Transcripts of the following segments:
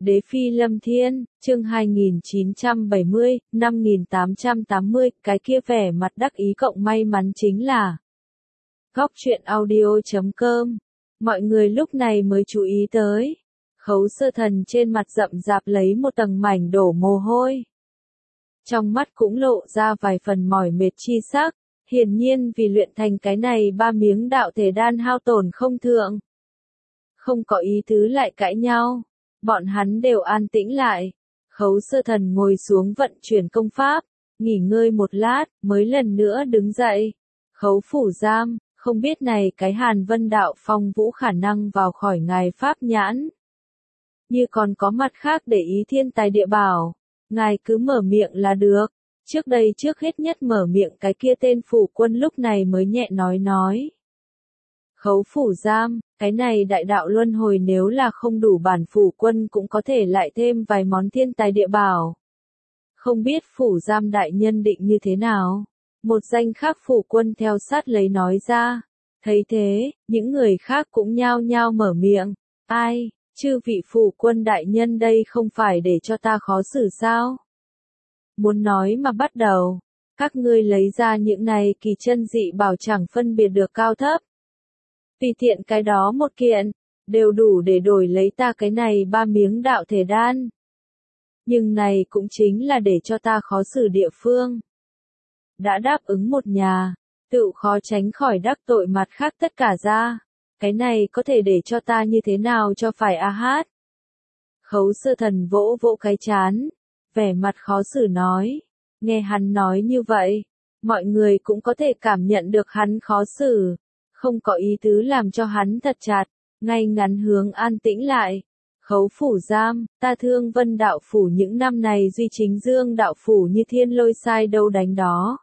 Đế Phi Lâm Thiên, chương 2970, 5880, cái kia vẻ mặt đắc ý cộng may mắn chính là Góc truyện audio.com. Mọi người lúc này mới chú ý tới. Khấu Sơ Thần trên mặt rậm rạp lấy một tầng mảnh đổ mồ hôi. Trong mắt cũng lộ ra vài phần mỏi mệt chi sắc, hiển nhiên vì luyện thành cái này 3 miếng đạo thể đan hao tổn không thượng. Không có ý tứ lại cãi nhau, bọn hắn đều an tĩnh lại. Khấu Sơ Thần ngồi xuống vận chuyển công pháp, nghỉ ngơi một lát, mới lần nữa đứng dậy. Khấu phủ giam, không biết này cái Hàn Vân đạo phong vũ khả năng vào khỏi ngài pháp nhãn. Như còn có mặt khác để ý thiên tài địa bảo, ngài cứ mở miệng là được. Trước đây trước hết nhất mở miệng cái kia tên phủ quân lúc này mới nhẹ nói. Khấu phủ giam, cái này đại đạo luân hồi nếu là không đủ bản phủ quân cũng có thể lại thêm vài món thiên tài địa bảo. Không biết phủ giam đại nhân định như thế nào? Một danh khác phủ quân theo sát lấy nói ra. Thấy thế, những người khác cũng nhao nhao mở miệng. Ai, chư vị phủ quân đại nhân đây không phải để cho ta khó xử sao? Muốn nói mà bắt đầu, các ngươi lấy ra những này kỳ chân dị bảo chẳng phân biệt được cao thấp. Tùy tiện cái đó một kiện, đều đủ để đổi lấy ta cái này 3 miếng đạo thể đan. Nhưng này cũng chính là để cho ta khó xử địa phương. Đã đáp ứng một nhà, tự khó tránh khỏi đắc tội mặt khác tất cả ra. Cái này có thể để cho ta như thế nào cho phải a hát. Khấu Sơ Thần vỗ vỗ cái chán, vẻ mặt khó xử nói. Nghe hắn nói như vậy, mọi người cũng có thể cảm nhận được hắn khó xử. Không có ý tứ làm cho hắn thật chặt, ngay ngắn hướng an tĩnh lại. Khấu phủ giam, ta Thương Vân đạo phủ những năm này duy chính Dương đạo phủ như thiên lôi sai đâu đánh đó.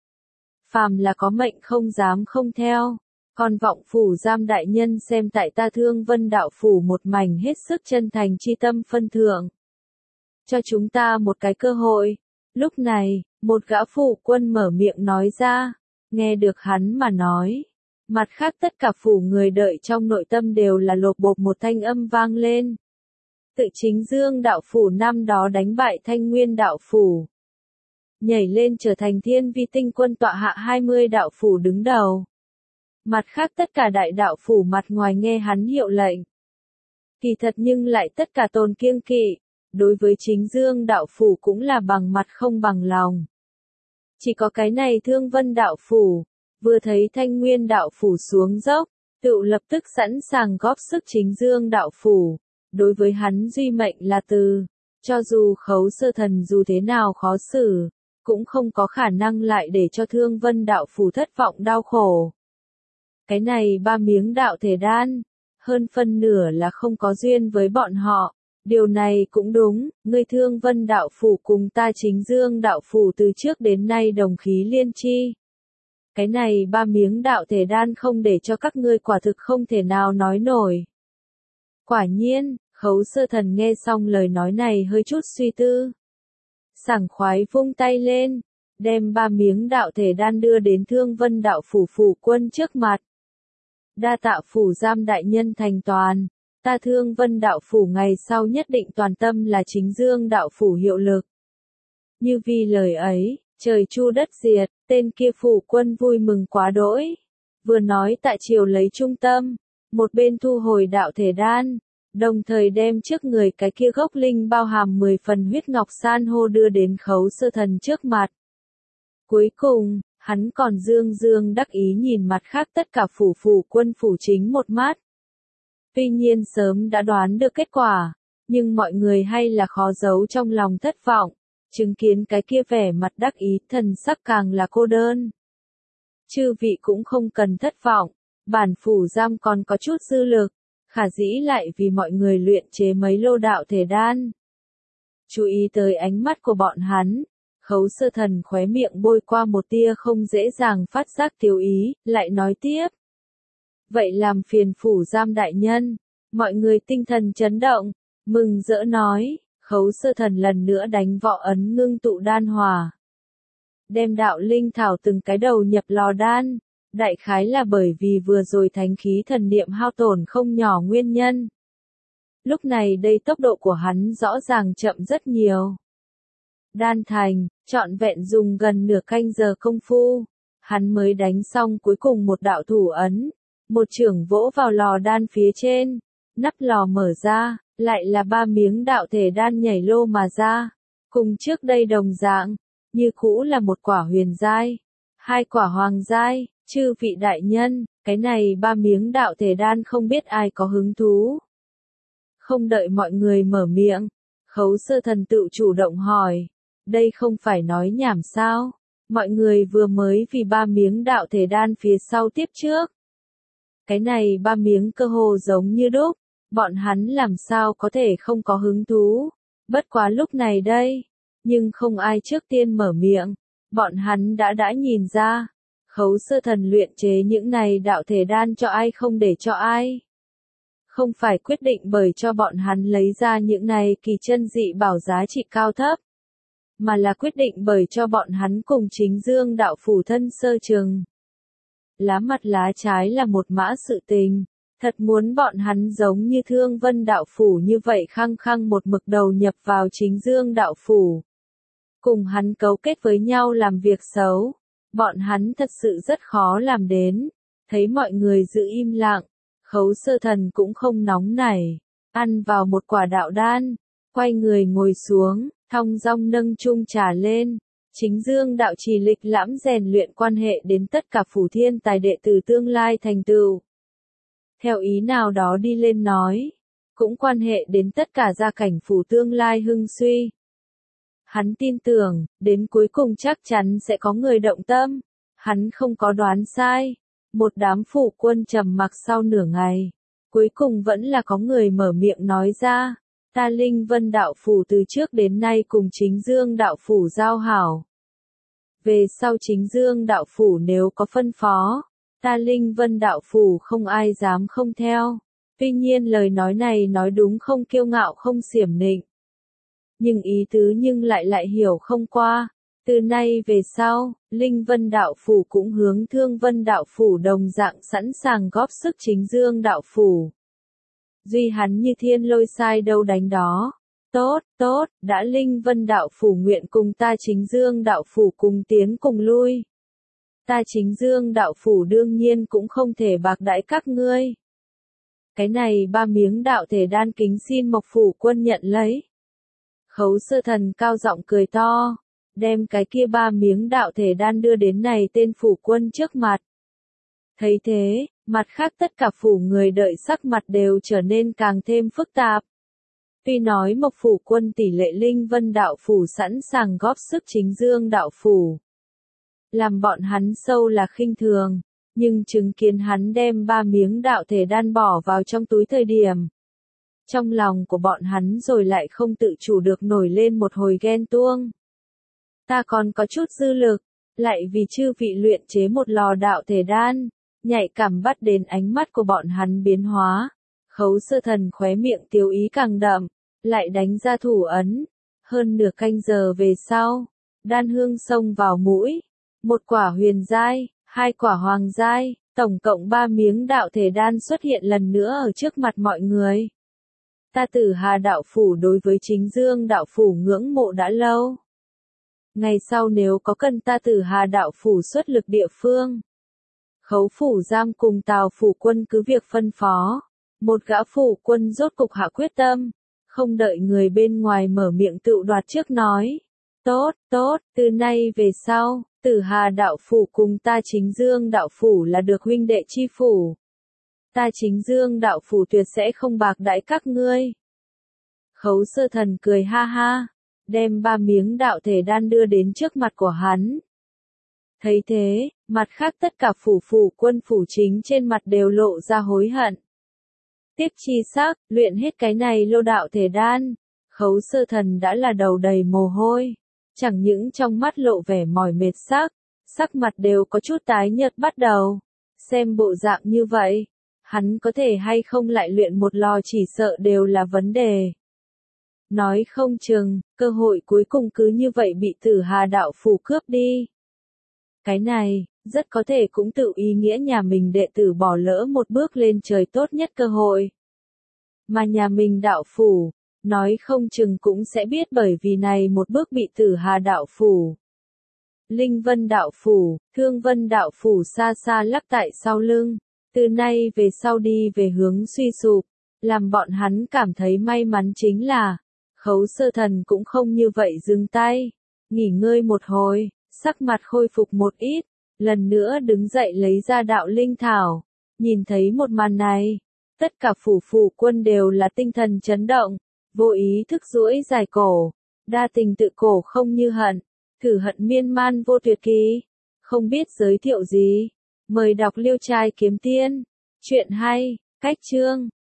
Phàm là có mệnh không dám không theo, còn vọng phủ giam đại nhân xem tại ta Thương Vân đạo phủ một mảnh hết sức chân thành chi tâm phân thượng. Cho chúng ta một cái cơ hội. Lúc này, một gã phủ quân mở miệng nói ra, nghe được hắn mà nói. Mặt khác tất cả phủ người đợi trong nội tâm đều là lột bột một thanh âm vang lên. Tự chính Dương đạo phủ năm đó đánh bại Thanh Nguyên đạo phủ. Nhảy lên trở thành Thiên Vi tinh quân tọa hạ 20 đạo phủ đứng đầu. Mặt khác tất cả đại đạo phủ mặt ngoài nghe hắn hiệu lệnh. Kỳ thật nhưng lại tất cả tồn kiêng kỵ, đối với chính Dương đạo phủ cũng là bằng mặt không bằng lòng. Chỉ có cái này Thương Vân đạo phủ, vừa thấy Thanh Nguyên đạo phủ xuống dốc, tự lập tức sẵn sàng góp sức chính Dương đạo phủ. Đối với hắn duy mệnh là từ, cho dù Khấu Sơ Thần dù thế nào khó xử, cũng không có khả năng lại để cho Thương Vân đạo phủ thất vọng đau khổ. Cái này 3 miếng đạo thể đan, hơn phân nửa là không có duyên với bọn họ. Điều này cũng đúng, ngươi Thương Vân đạo phủ cùng ta chính Dương đạo phủ từ trước đến nay đồng khí liên chi. Cái này 3 miếng đạo thể đan không để cho các ngươi quả thực không thể nào nói nổi. Quả nhiên, Khấu Sơ Thần nghe xong lời nói này hơi chút suy tư. Sảng khoái vung tay lên, đem 3 miếng đạo thể đan đưa đến Thương Vân đạo phủ phủ quân trước mặt. Đa tạ phủ giam đại nhân thành toàn, ta Thương Vân đạo phủ ngày sau nhất định toàn tâm là chính Dương đạo phủ hiệu lực. Như vì lời ấy, trời chu đất diệt, tên kia phủ quân vui mừng quá đỗi. Vừa nói tại triều lấy trung tâm, một bên thu hồi đạo thể đan, đồng thời đem trước người cái kia gốc linh bao hàm 10 phần huyết ngọc san hô đưa đến Khấu Sơ Thần trước mặt. Cuối cùng, hắn còn dương đắc ý nhìn mặt khác tất cả phủ quân phủ chính một mắt. Tuy nhiên sớm đã đoán được kết quả, nhưng mọi người hay là khó giấu trong lòng thất vọng, chứng kiến cái kia vẻ mặt đắc ý thần sắc càng là cô đơn. Chư vị cũng không cần thất vọng, bản phủ giam còn có chút dư lực, khả dĩ lại vì mọi người luyện chế mấy lô đạo thể đan. Chú ý tới ánh mắt của bọn hắn, Khấu Sơ Thần khóe miệng bôi qua một tia không dễ dàng phát giác thiếu ý, lại nói tiếp. Vậy làm phiền phủ giam đại nhân, mọi người tinh thần chấn động, mừng rỡ nói, Khấu Sơ Thần lần nữa đánh võ ấn ngưng tụ đan hòa. Đem đạo linh thảo từng cái đầu nhập lò đan, đại khái là bởi vì vừa rồi thánh khí thần niệm hao tổn không nhỏ nguyên nhân. Lúc này đây tốc độ của hắn rõ ràng chậm rất nhiều. Đan thành, trọn vẹn dùng gần nửa canh giờ công phu, hắn mới đánh xong cuối cùng một đạo thủ ấn, một chưởng vỗ vào lò đan phía trên, nắp lò mở ra, lại là 3 miếng đạo thể đan nhảy lô mà ra, cùng trước đây đồng dạng, như cũ là một quả huyền giai, 2 quả hoàng giai. Chư vị đại nhân, cái này 3 miếng đạo thể đan không biết ai có hứng thú. Không đợi mọi người mở miệng, Khấu Sơ Thần tự chủ động hỏi, đây không phải nói nhảm sao, mọi người vừa mới vì 3 miếng đạo thể đan phía sau tiếp trước. Cái này 3 miếng cơ hồ giống như đúc, bọn hắn làm sao có thể không có hứng thú, bất quá lúc này đây, nhưng không ai trước tiên mở miệng, bọn hắn đã nhìn ra. Khấu Sơ Thần luyện chế những này đạo thể đan cho ai không để cho ai. Không phải quyết định bởi cho bọn hắn lấy ra những này kỳ chân dị bảo giá trị cao thấp, mà là quyết định bởi cho bọn hắn cùng Chính Dương đạo phủ thân sơ chừng. Lá mặt lá trái là một mã sự tình, thật muốn bọn hắn giống như Thương Vân đạo phủ như vậy khăng khăng một mực đầu nhập vào Chính Dương đạo phủ. Cùng hắn cấu kết với nhau làm việc xấu. Bọn hắn thật sự rất khó làm đến, thấy mọi người giữ im lặng, Khấu Sơ Thần cũng không nóng nảy, ăn vào một quả đạo đan, quay người ngồi xuống, thong dong nâng chung trà lên, Chính Dương đạo trì lịch lãm rèn luyện quan hệ đến tất cả phủ thiên tài đệ tử tương lai thành tựu. Theo ý nào đó đi lên nói, cũng quan hệ đến tất cả gia cảnh phủ tương lai hưng suy. Hắn tin tưởng, đến cuối cùng chắc chắn sẽ có người động tâm. Hắn không có đoán sai. Một đám phủ quân trầm mặc sau nửa ngày. Cuối cùng vẫn là có người mở miệng nói ra. Ta Linh Vân đạo phủ từ trước đến nay cùng Chính Dương đạo phủ giao hảo. Về sau Chính Dương đạo phủ nếu có phân phó, ta Linh Vân đạo phủ không ai dám không theo. Tuy nhiên lời nói này nói đúng không kiêu ngạo không xiểm nịnh. Nhưng ý tứ nhưng lại hiểu không qua. Từ nay về sau, Linh Vân đạo phủ cũng hướng Thương Vân đạo phủ đồng dạng sẵn sàng góp sức Chính Dương đạo phủ. Duy hắn như thiên lôi sai đâu đánh đó. Tốt, đã Linh Vân đạo phủ nguyện cùng ta Chính Dương đạo phủ cùng tiến cùng lui. Ta Chính Dương đạo phủ đương nhiên cũng không thể bạc đãi các ngươi. Cái này 3 miếng đạo thể đan kính xin Mộc phủ quân nhận lấy. Khấu Sơ Thần cao giọng cười to, đem cái kia 3 miếng đạo thể đan đưa đến này tên phủ quân trước mặt. Thấy thế, mặt khác tất cả phủ người đợi sắc mặt đều trở nên càng thêm phức tạp. Tuy nói Mộc phủ quân tỷ lệ Linh Vân đạo phủ sẵn sàng góp sức Chính Dương đạo phủ, làm bọn hắn sâu là khinh thường, nhưng chứng kiến hắn đem 3 miếng đạo thể đan bỏ vào trong túi thời điểm. Trong lòng của bọn hắn rồi lại không tự chủ được nổi lên một hồi ghen tuông. Ta còn có chút dư lực, lại vì chư vị luyện chế một lò đạo thể đan, nhạy cảm bắt đến ánh mắt của bọn hắn biến hóa. Khấu Sơ Thần khóe miệng tiêu ý càng đậm, lại đánh ra thủ ấn. Hơn nửa canh giờ về sau, đan hương xông vào mũi, một quả huyền giai, 2 quả hoàng giai, tổng cộng 3 miếng đạo thể đan xuất hiện lần nữa ở trước mặt mọi người. Ta Tử Hà đạo phủ đối với Chính Dương đạo phủ ngưỡng mộ đã lâu. Ngày sau nếu có cần ta Tử Hà đạo phủ xuất lực địa phương, Khấu phủ giam cùng Tào phủ quân cứ việc phân phó. Một gã phủ quân rốt cục hạ quyết tâm, không đợi người bên ngoài mở miệng tự đoạt trước nói. Tốt, từ nay về sau, Tử Hà đạo phủ cùng ta Chính Dương đạo phủ là được huynh đệ chi phủ. Ta Chính Dương đạo phủ tuyệt sẽ không bạc đãi các ngươi. Khấu Sơ Thần cười ha ha, đem 3 miếng đạo thể đan đưa đến trước mặt của hắn. Thấy thế, mặt khác tất cả phủ quân phủ chính trên mặt đều lộ ra hối hận. Tiếp chi sắc, luyện hết cái này lô đạo thể đan, Khấu Sơ Thần đã là đầu đầy mồ hôi, chẳng những trong mắt lộ vẻ mỏi mệt sắc mặt đều có chút tái nhợt bắt đầu. Xem bộ dạng như vậy, hắn có thể hay không lại luyện một lò chỉ sợ đều là vấn đề. Nói không chừng, cơ hội cuối cùng cứ như vậy bị Tử Hà đạo phủ cướp đi. Cái này, rất có thể cũng tự ý nghĩa nhà mình đệ tử bỏ lỡ một bước lên trời tốt nhất cơ hội. Mà nhà mình đạo phủ, nói không chừng cũng sẽ biết bởi vì này một bước bị Tử Hà đạo phủ. Linh Vân đạo phủ, Thương Vân đạo phủ xa xa lắc tại sau lưng, từ nay về sau đi về hướng suy sụp, làm bọn hắn cảm thấy may mắn chính là, Khấu Sơ Thần cũng không như vậy dừng tay, nghỉ ngơi một hồi, sắc mặt khôi phục một ít, lần nữa đứng dậy lấy ra đạo linh thảo, nhìn thấy một màn này, tất cả phủ quân đều là tinh thần chấn động, vô ý thức duỗi dài cổ, đa tình tự cổ không như hận. Thử hận miên man vô tuyệt ký. Không biết giới thiệu gì. Mời đọc Liêu Trai Kiếm Tiên. Chuyện hay. Cách chương.